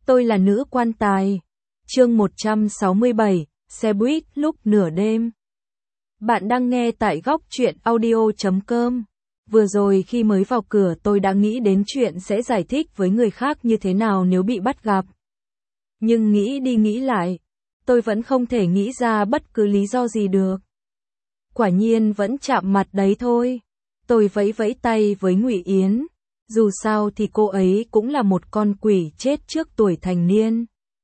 Tôi là nữ quan tài. Chương 167, xe buýt lúc nửa đêm. Bạn đang nghe tại góc truyện audio.com. Vừa rồi khi mới vào cửa tôi đã nghĩ đến chuyện sẽ giải thích với người khác như thế nào nếu bị bắt gặp. Nhưng nghĩ đi nghĩ lại, tôi vẫn không thể nghĩ ra bất cứ lý do gì được. Quả nhiên vẫn chạm mặt đấy thôi. Tôi vẫy vẫy tay với Ngụy Yến. Dù sao thì cô ấy cũng là một con quỷ chết trước tuổi thành niên.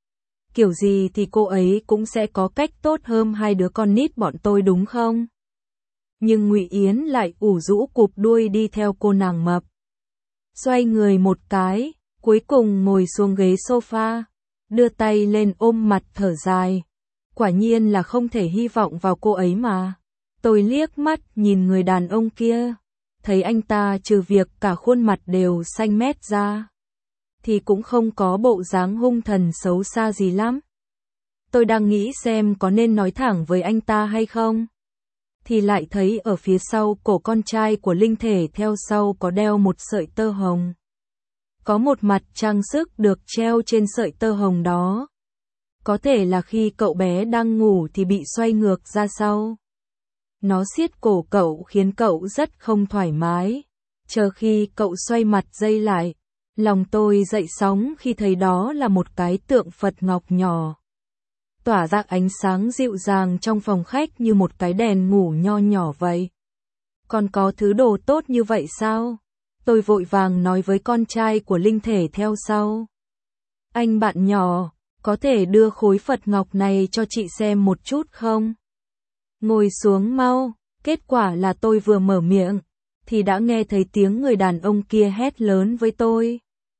Kiểu gì thì cô ấy cũng sẽ có cách tốt hơn hai đứa con nít bọn tôi đúng không? Nhưng Ngụy Yến lại ủ rũ cụp đuôi đi theo cô nàng mập. Xoay người một cái, cuối cùng ngồi xuống ghế sofa, đưa tay lên ôm mặt thở dài. Quả nhiên là không thể hy vọng vào cô ấy mà. Tôi liếc mắt nhìn người đàn ông kia. Thấy anh ta trừ việc cả khuôn mặt đều xanh mét ra, thì cũng không có bộ dáng hung thần xấu xa gì lắm. Tôi đang nghĩ xem có nên nói thẳng với anh ta hay không. Thì lại thấy ở phía sau cổ con trai của linh thể theo sau có đeo một sợi tơ hồng. Có một mặt trang sức được treo trên sợi tơ hồng đó. Có thể là khi cậu bé đang ngủ thì bị xoay ngược ra sau. Nó siết cổ cậu khiến cậu rất không thoải mái. Chờ khi cậu xoay mặt dây lại, lòng tôi dậy sóng khi thấy đó là một cái tượng Phật ngọc nhỏ. Tỏa ra ánh sáng dịu dàng trong phòng khách như một cái đèn ngủ nho nhỏ vậy. Còn có thứ đồ tốt như vậy sao? Tôi vội vàng nói với con trai của linh thể theo sau. Anh bạn nhỏ, có thể đưa khối Phật ngọc này cho chị xem một chút không? Ngồi xuống mau. Kết quả là tôi vừa mở miệng, thì đã nghe thấy tiếng người đàn ông kia hét lớn với tôi.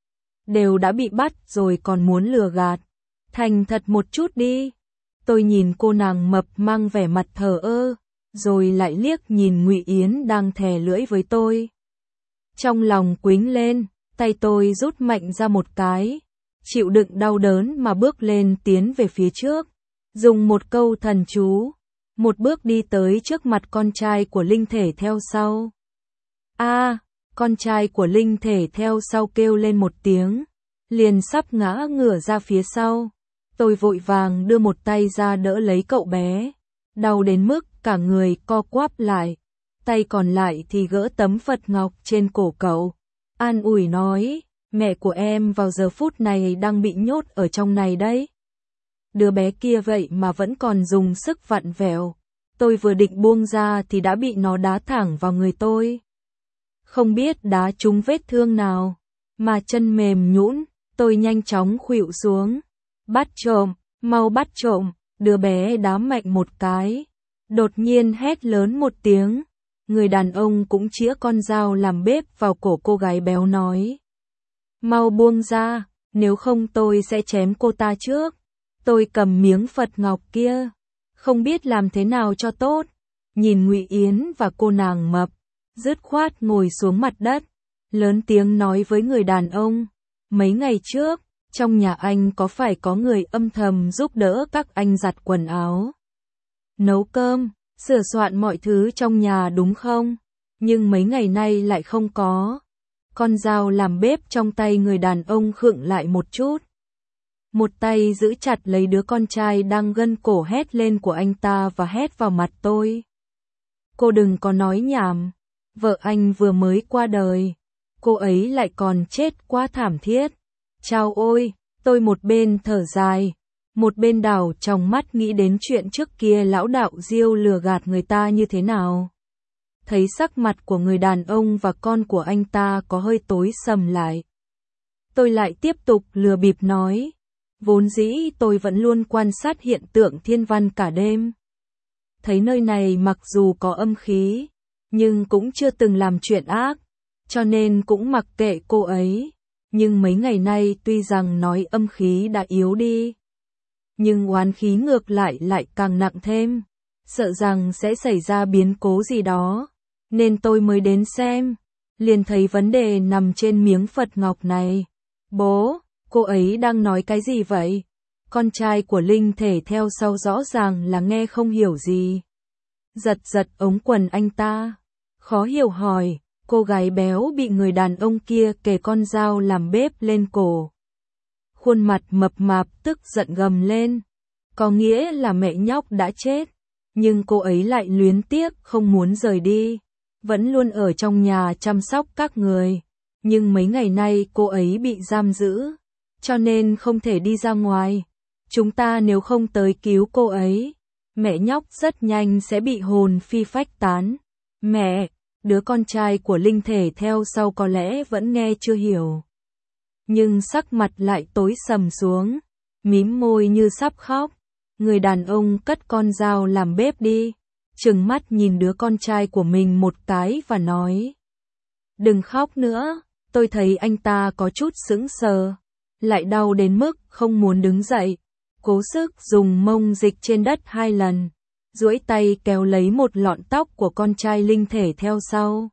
Đều đã bị bắt rồi còn muốn lừa gạt. Thành thật một chút đi. Tôi nhìn cô nàng mập mang vẻ mặt thờ ơ, rồi lại liếc nhìn Ngụy Yến đang thè lưỡi với tôi. Trong lòng quĩnh lên, tay tôi rút mạnh ra một cái, chịu đựng đau đớn mà bước lên tiến về phía trước, dùng một câu thần chú. Một bước đi tới trước mặt con trai của linh thể theo sau. Con trai của linh thể theo sau kêu lên một tiếng, liền sắp ngã ngửa ra phía sau. Tôi vội vàng đưa một tay ra đỡ lấy cậu bé, đau đến mức cả người co quắp lại. Tay còn lại thì gỡ tấm Phật ngọc trên cổ cậu. An ủi nói, mẹ của em vào giờ phút này đang bị nhốt ở trong này đấy. Đứa bé kia vậy mà vẫn còn dùng sức vặn vẹo. Tôi vừa định buông ra thì đã bị nó đá thẳng vào người tôi. Không biết đá trúng vết thương nào, mà chân mềm nhũn, tôi nhanh chóng khuỵu xuống. Bắt trộm, mau bắt trộm, đứa bé đá mạnh một cái. Đột nhiên hét lớn một tiếng. Người đàn ông cũng chĩa con dao làm bếp vào cổ cô gái béo nói. Mau buông ra, nếu không tôi sẽ chém cô ta trước. Tôi cầm miếng Phật ngọc kia, không biết làm thế nào cho tốt. Nhìn Ngụy Yến và cô nàng mập, dứt khoát ngồi xuống mặt đất, lớn tiếng nói với người đàn ông. Mấy ngày trước, trong nhà anh có phải có người âm thầm giúp đỡ các anh giặt quần áo, nấu cơm, sửa soạn mọi thứ trong nhà đúng không? Nhưng mấy ngày nay lại không có. Con dao làm bếp trong tay người đàn ông khựng lại một chút. Một tay giữ chặt lấy đứa con trai đang gân cổ hét lên của anh ta và hét vào mặt tôi. Cô đừng có nói nhảm, vợ anh vừa mới qua đời, cô ấy lại còn chết quá thảm thiết. Chao ôi, tôi một bên thở dài, một bên đảo trong mắt nghĩ đến chuyện trước kia lão đạo Diêu lừa gạt người ta như thế nào. Thấy sắc mặt của người đàn ông và con của anh ta có hơi tối sầm lại. Tôi lại tiếp tục lừa bịp nói. Vốn dĩ tôi vẫn luôn quan sát hiện tượng thiên văn cả đêm. Thấy nơi này mặc dù có âm khí, nhưng cũng chưa từng làm chuyện ác, cho nên cũng mặc kệ cô ấy. Nhưng mấy ngày nay tuy rằng nói âm khí đã yếu đi, nhưng oán khí ngược lại càng nặng thêm, sợ rằng sẽ xảy ra biến cố gì đó, nên tôi mới đến xem. Liền thấy vấn đề nằm trên miếng Phật ngọc này. Bố! Cô ấy đang nói cái gì vậy? Con trai của linh thể theo sau rõ ràng là nghe không hiểu gì. Giật ống quần anh ta. Khó hiểu hỏi, cô gái béo bị người đàn ông kia kề con dao làm bếp lên cổ. Khuôn mặt mập mạp tức giận gầm lên. Có nghĩa là mẹ nhóc đã chết. Nhưng cô ấy lại luyến tiếc không muốn rời đi. Vẫn luôn ở trong nhà chăm sóc các người. Nhưng mấy ngày nay cô ấy bị giam giữ. Cho nên không thể đi ra ngoài. Chúng ta nếu không tới cứu cô ấy, mẹ nhóc rất nhanh sẽ bị hồn phi phách tán. Mẹ, đứa con trai của linh thể theo sau có lẽ vẫn nghe chưa hiểu. Nhưng sắc mặt lại tối sầm xuống, mím môi như sắp khóc. Người đàn ông cất con dao làm bếp đi, trừng mắt nhìn đứa con trai của mình một cái và nói. Đừng khóc nữa, tôi thấy anh ta có chút sững sờ, lại đau đến mức không muốn đứng dậy. Cố sức dùng mông dịch trên đất 2 lần, duỗi tay kéo lấy một lọn tóc của con trai linh thể theo sau.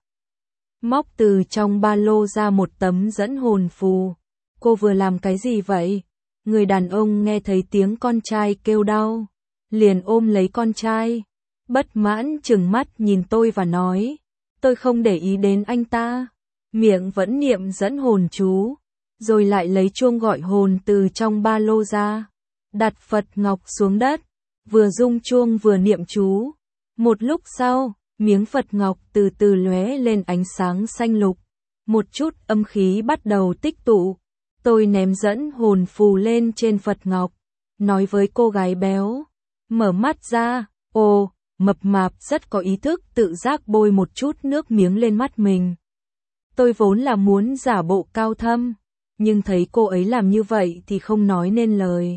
Móc từ trong ba lô ra một tấm dẫn hồn phù. Cô vừa làm cái gì vậy? Người đàn ông nghe thấy tiếng con trai kêu đau, liền ôm lấy con trai, bất mãn trừng mắt nhìn tôi và nói, tôi không để ý đến anh ta, miệng vẫn niệm dẫn hồn chú, rồi lại lấy chuông gọi hồn từ trong ba lô ra, đặt Phật ngọc xuống đất, vừa rung chuông vừa niệm chú. Một lúc sau, miếng Phật ngọc từ từ lóe lên ánh sáng xanh lục, một chút âm khí bắt đầu tích tụ. Tôi ném dẫn hồn phù lên trên Phật ngọc, nói với cô gái béo, mở mắt ra, ồ, mập mạp rất có ý thức tự giác bôi một chút nước miếng lên mắt mình. Tôi vốn là muốn giả bộ cao thâm, nhưng thấy cô ấy làm như vậy thì không nói nên lời.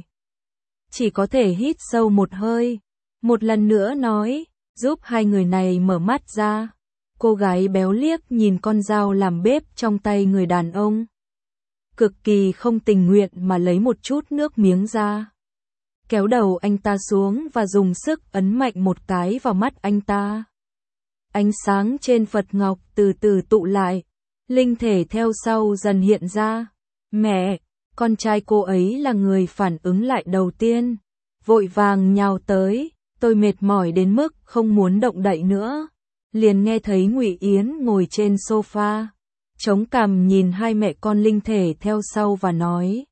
Chỉ có thể hít sâu một hơi, một lần nữa nói, giúp hai người này mở mắt ra. Cô gái béo liếc nhìn con dao làm bếp trong tay người đàn ông. Cực kỳ không tình nguyện mà lấy một chút nước miếng ra. Kéo đầu anh ta xuống và dùng sức ấn mạnh một cái vào mắt anh ta. Ánh sáng trên Phật ngọc từ từ tụ lại. Linh thể theo sau dần hiện ra. Mẹ, con trai cô ấy là người phản ứng lại đầu tiên. Vội vàng nhào tới, tôi mệt mỏi đến mức không muốn động đậy nữa. Liền nghe thấy Ngụy Yến ngồi trên sofa, chống cằm nhìn hai mẹ con linh thể theo sau và nói.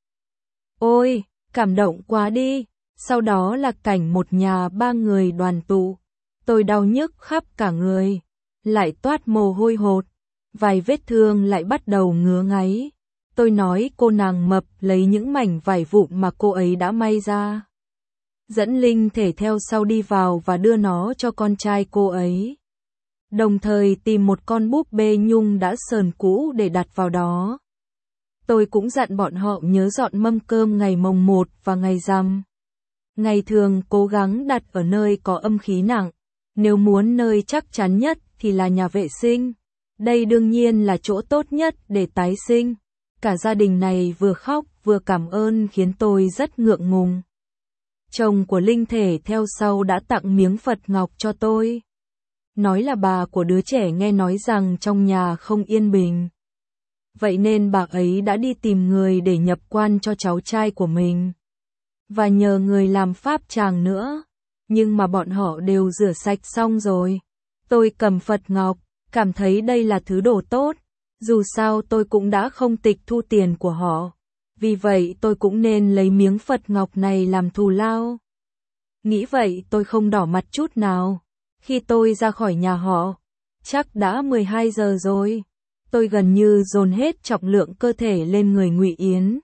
Ôi, cảm động quá đi. Sau đó là cảnh một nhà 3 người đoàn tụ. Tôi đau nhức khắp cả người, lại toát mồ hôi hột, vài vết thương lại bắt đầu ngứa ngáy. Tôi nói cô nàng mập lấy những mảnh vải vụn mà cô ấy đã may ra. Dẫn linh thể theo sau đi vào và đưa nó cho con trai cô ấy. Đồng thời tìm một con búp bê nhung đã sờn cũ để đặt vào đó. Tôi cũng dặn bọn họ nhớ dọn mâm cơm ngày mồng 1 và ngày rằm. Ngày thường cố gắng đặt ở nơi có âm khí nặng. Nếu muốn nơi chắc chắn nhất thì là nhà vệ sinh. Đây đương nhiên là chỗ tốt nhất để tái sinh. Cả gia đình này vừa khóc vừa cảm ơn khiến tôi rất ngượng ngùng. Chồng của linh thể theo sau đã tặng miếng Phật ngọc cho tôi. Nói là bà của đứa trẻ nghe nói rằng trong nhà không yên bình. Vậy nên bà ấy đã đi tìm người để nhập quan cho cháu trai của mình. Và nhờ người làm pháp tràng nữa. Nhưng mà bọn họ đều rửa sạch xong rồi. Tôi cầm Phật ngọc, cảm thấy đây là thứ đồ tốt. Dù sao tôi cũng đã không tịch thu tiền của họ. Vì vậy tôi cũng nên lấy miếng Phật ngọc này làm thù lao. Nghĩ vậy tôi không đỏ mặt chút nào. Khi tôi ra khỏi nhà họ, chắc đã 12 giờ rồi. Tôi gần như dồn hết trọng lượng cơ thể lên người Ngụy Yến.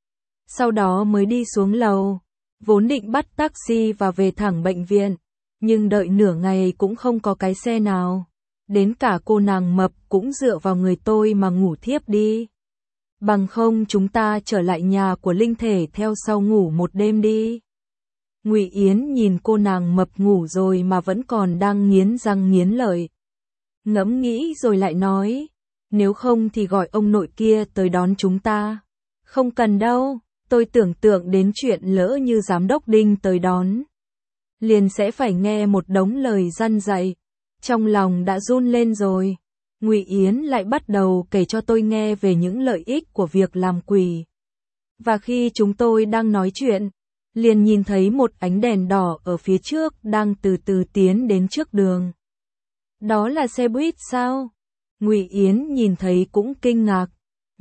Sau đó mới đi xuống lầu, vốn định bắt taxi và về thẳng bệnh viện, nhưng đợi nửa ngày cũng không có cái xe nào. Đến cả cô nàng mập cũng dựa vào người tôi mà ngủ thiếp đi. Bằng không chúng ta trở lại nhà của linh thể theo sau ngủ một đêm đi. Ngụy Yến nhìn cô nàng mập ngủ rồi mà vẫn còn đang nghiến răng nghiến lợi. Ngẫm nghĩ rồi lại nói, nếu không thì gọi ông nội kia tới đón chúng ta. Không cần đâu, tôi tưởng tượng đến chuyện lỡ như giám đốc Đinh tới đón. Liền sẽ phải nghe một đống lời răn dạy. Trong lòng đã run lên rồi. Ngụy Yến lại bắt đầu kể cho tôi nghe về những lợi ích của việc làm quỷ. Và khi chúng tôi đang nói chuyện, liền nhìn thấy một ánh đèn đỏ ở phía trước đang từ từ tiến đến trước đường. Đó là xe buýt sao? Ngụy Yến nhìn thấy cũng kinh ngạc,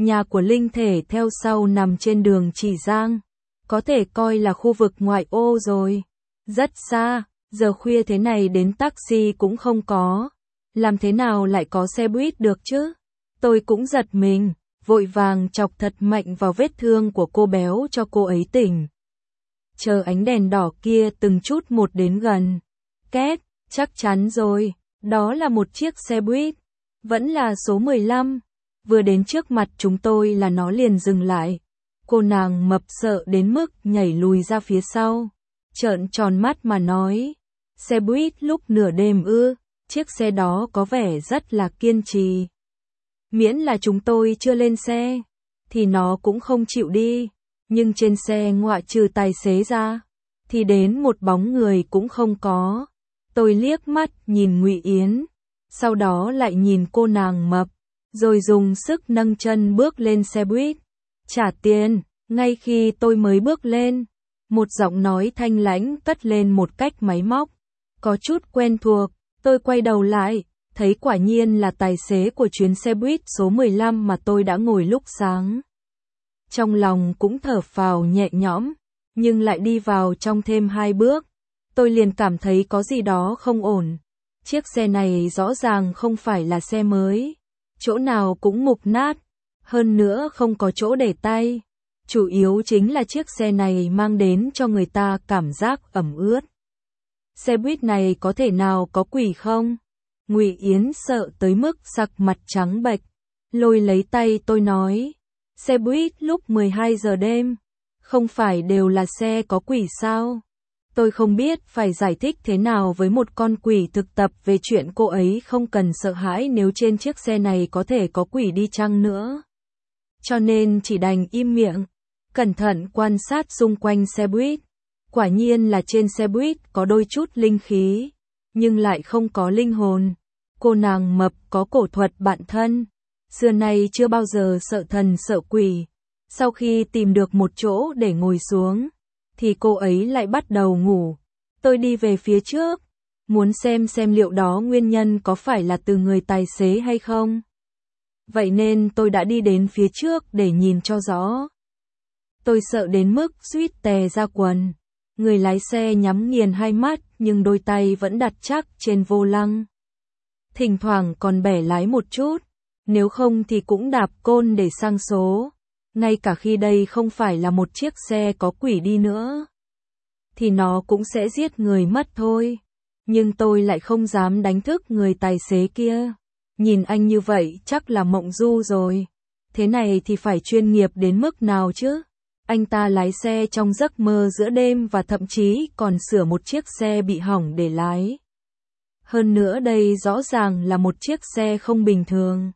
Nhà của Linh thể theo sau nằm trên đường Chỉ Giang, có thể coi là khu vực ngoại ô rồi. Rất xa, giờ khuya thế này đến taxi cũng không có. Làm thế nào lại có xe buýt được chứ? Tôi cũng giật mình, vội vàng chọc thật mạnh vào vết thương của cô béo cho cô ấy tỉnh. Chờ ánh đèn đỏ kia từng chút một đến gần. Két, chắc chắn rồi, đó là một chiếc xe buýt, vẫn là số 15. Vừa đến trước mặt chúng tôi là nó liền dừng lại. Cô nàng mập sợ đến mức nhảy lùi ra phía sau, trợn tròn mắt mà nói, xe buýt lúc nửa đêm ư? Chiếc xe đó có vẻ rất là kiên trì. Miễn là chúng tôi chưa lên xe, thì nó cũng không chịu đi. Nhưng trên xe ngoại trừ tài xế ra, thì đến một bóng người cũng không có. Tôi liếc mắt nhìn Ngụy Yến, sau đó lại nhìn cô nàng mập, rồi dùng sức nâng chân bước lên xe buýt. Trả tiền. Ngay khi tôi mới bước lên, một giọng nói thanh lãnh cất lên một cách máy móc, có chút quen thuộc. Tôi quay đầu lại, thấy quả nhiên là tài xế của chuyến xe buýt số 15 mà tôi đã ngồi lúc sáng. Trong lòng cũng thở phào nhẹ nhõm, nhưng lại đi vào trong thêm 2 bước, tôi liền cảm thấy có gì đó không ổn. Chiếc xe này rõ ràng không phải là xe mới, chỗ nào cũng mục nát, hơn nữa không có chỗ để tay. Chủ yếu chính là chiếc xe này mang đến cho người ta cảm giác ẩm ướt. Xe buýt này có thể nào có quỷ không? Ngụy Yến sợ tới mức sắc mặt trắng bệch, lôi lấy tay tôi nói, xe buýt lúc 12 giờ đêm, không phải đều là xe có quỷ sao? Tôi không biết phải giải thích thế nào với một con quỷ thực tập về chuyện cô ấy không cần sợ hãi nếu trên chiếc xe này có thể có quỷ đi chăng nữa. Cho nên chỉ đành im miệng, cẩn thận quan sát xung quanh xe buýt. Quả nhiên là trên xe buýt có đôi chút linh khí, nhưng lại không có linh hồn. Cô nàng mập có cổ thuật bạn thân, xưa nay chưa bao giờ sợ thần sợ quỷ. Sau khi tìm được một chỗ để ngồi xuống, thì cô ấy lại bắt đầu ngủ. Tôi đi về phía trước, muốn xem liệu đó nguyên nhân có phải là từ người tài xế hay không. Vậy nên tôi đã đi đến phía trước để nhìn cho rõ. Tôi sợ đến mức suýt tè ra quần. Người lái xe nhắm nghiền hai mắt nhưng đôi tay vẫn đặt chắc trên vô lăng. Thỉnh thoảng còn bẻ lái một chút, nếu không thì cũng đạp côn để sang số. Ngay cả khi đây không phải là một chiếc xe có quỷ đi nữa, thì nó cũng sẽ giết người mất thôi. Nhưng tôi lại không dám đánh thức người tài xế kia. Nhìn anh như vậy chắc là mộng du rồi. Thế này thì phải chuyên nghiệp đến mức nào chứ? Anh ta lái xe trong giấc mơ giữa đêm và thậm chí còn sửa một chiếc xe bị hỏng để lái. Hơn nữa đây rõ ràng là một chiếc xe không bình thường.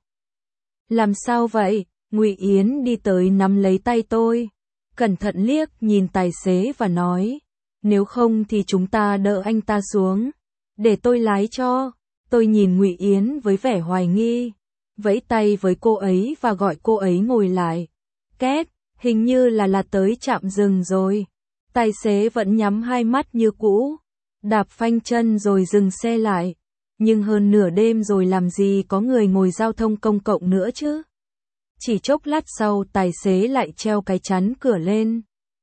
Làm sao vậy? Ngụy Yến đi tới nắm lấy tay tôi, cẩn thận liếc nhìn tài xế và nói, nếu không thì chúng ta đỡ anh ta xuống, để tôi lái cho. Tôi nhìn Ngụy Yến với vẻ hoài nghi, vẫy tay với cô ấy và gọi cô ấy ngồi lại. Két, hình như là tới trạm dừng rồi. Tài xế vẫn nhắm hai mắt như cũ, đạp phanh chân rồi dừng xe lại. Nhưng hơn nửa đêm rồi làm gì có người ngồi giao thông công cộng nữa chứ? Chỉ chốc lát sau tài xế lại treo cái chắn cửa lên,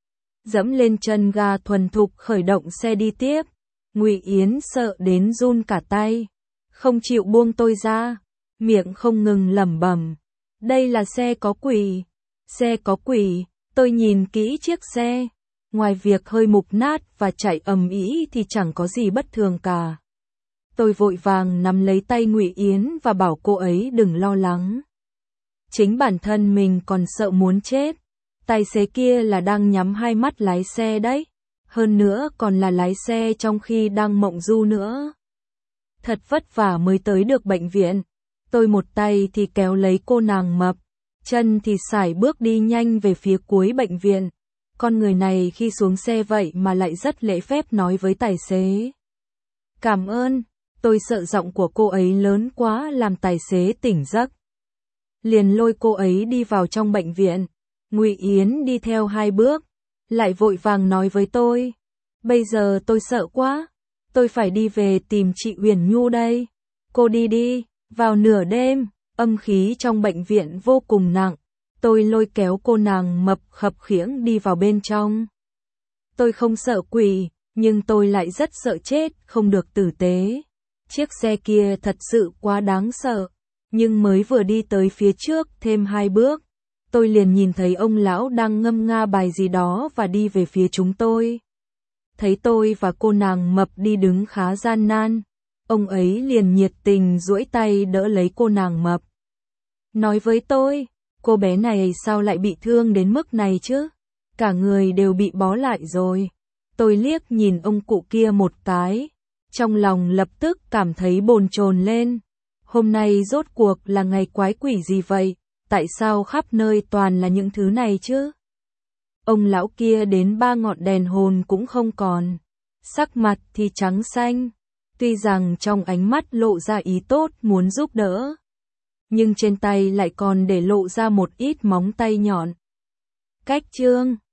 dẫm lên chân ga thuần thục khởi động xe đi tiếp. Ngụy Yến sợ đến run cả tay, không chịu buông tôi ra, miệng không ngừng lẩm bẩm, đây là xe có quỷ, xe có quỷ. Tôi nhìn kỹ chiếc xe, ngoài việc hơi mục nát và chạy ầm ĩ thì chẳng có gì bất thường cả. Tôi vội vàng nắm lấy tay Ngụy Yến và bảo cô ấy đừng lo lắng. Chính bản thân mình còn sợ muốn chết. Tài xế kia là đang nhắm hai mắt lái xe đấy. Hơn nữa còn là lái xe trong khi đang mộng du nữa. Thật vất vả mới tới được bệnh viện. Tôi một tay thì kéo lấy cô nàng mập, chân thì sải bước đi nhanh về phía cuối bệnh viện. Con người này khi xuống xe vậy mà lại rất lễ phép nói với tài xế. Cảm ơn. Tôi sợ giọng của cô ấy lớn quá làm tài xế tỉnh giấc. Liền lôi cô ấy đi vào trong bệnh viện. Ngụy Yến đi theo 2 bước, lại vội vàng nói với tôi. Bây giờ tôi sợ quá, tôi phải đi về tìm chị Huyền Nhu đây. Cô đi đi. Vào nửa đêm, âm khí trong bệnh viện vô cùng nặng. Tôi lôi kéo cô nàng mập khập khiễng đi vào bên trong. Tôi không sợ quỷ, nhưng tôi lại rất sợ chết, không được tử tế. Chiếc xe kia thật sự quá đáng sợ, nhưng mới vừa đi tới phía trước thêm 2 bước, tôi liền nhìn thấy ông lão đang ngâm nga bài gì đó và đi về phía chúng tôi. Thấy tôi và cô nàng mập đi đứng khá gian nan, ông ấy liền nhiệt tình duỗi tay đỡ lấy cô nàng mập. Nói với tôi, cô bé này sao lại bị thương đến mức này chứ? Cả người đều bị bó lại rồi. Tôi liếc nhìn ông cụ kia một cái, trong lòng lập tức cảm thấy bồn chồn lên. Hôm nay rốt cuộc là ngày quái quỷ gì vậy? Tại sao khắp nơi toàn là những thứ này chứ? Ông lão kia đến 3 ngọn đèn hồn cũng không còn. Sắc mặt thì trắng xanh. Tuy rằng trong ánh mắt lộ ra ý tốt muốn giúp đỡ, nhưng trên tay lại còn để lộ ra một ít móng tay nhọn. Cách chương